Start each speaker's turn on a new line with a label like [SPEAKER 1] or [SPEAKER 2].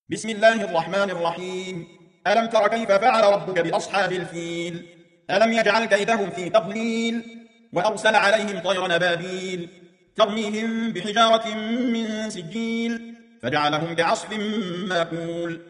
[SPEAKER 1] بسم الله الرحمن الرحيم. ألم تر كيف فعل ربك بأصحاب الفيل؟ ألم يجعل كيدهم في تضليل وأرسل عليهم طيرا أبابيل ترميهم بحجارة من سجيل فجعلهم كعصف مأكول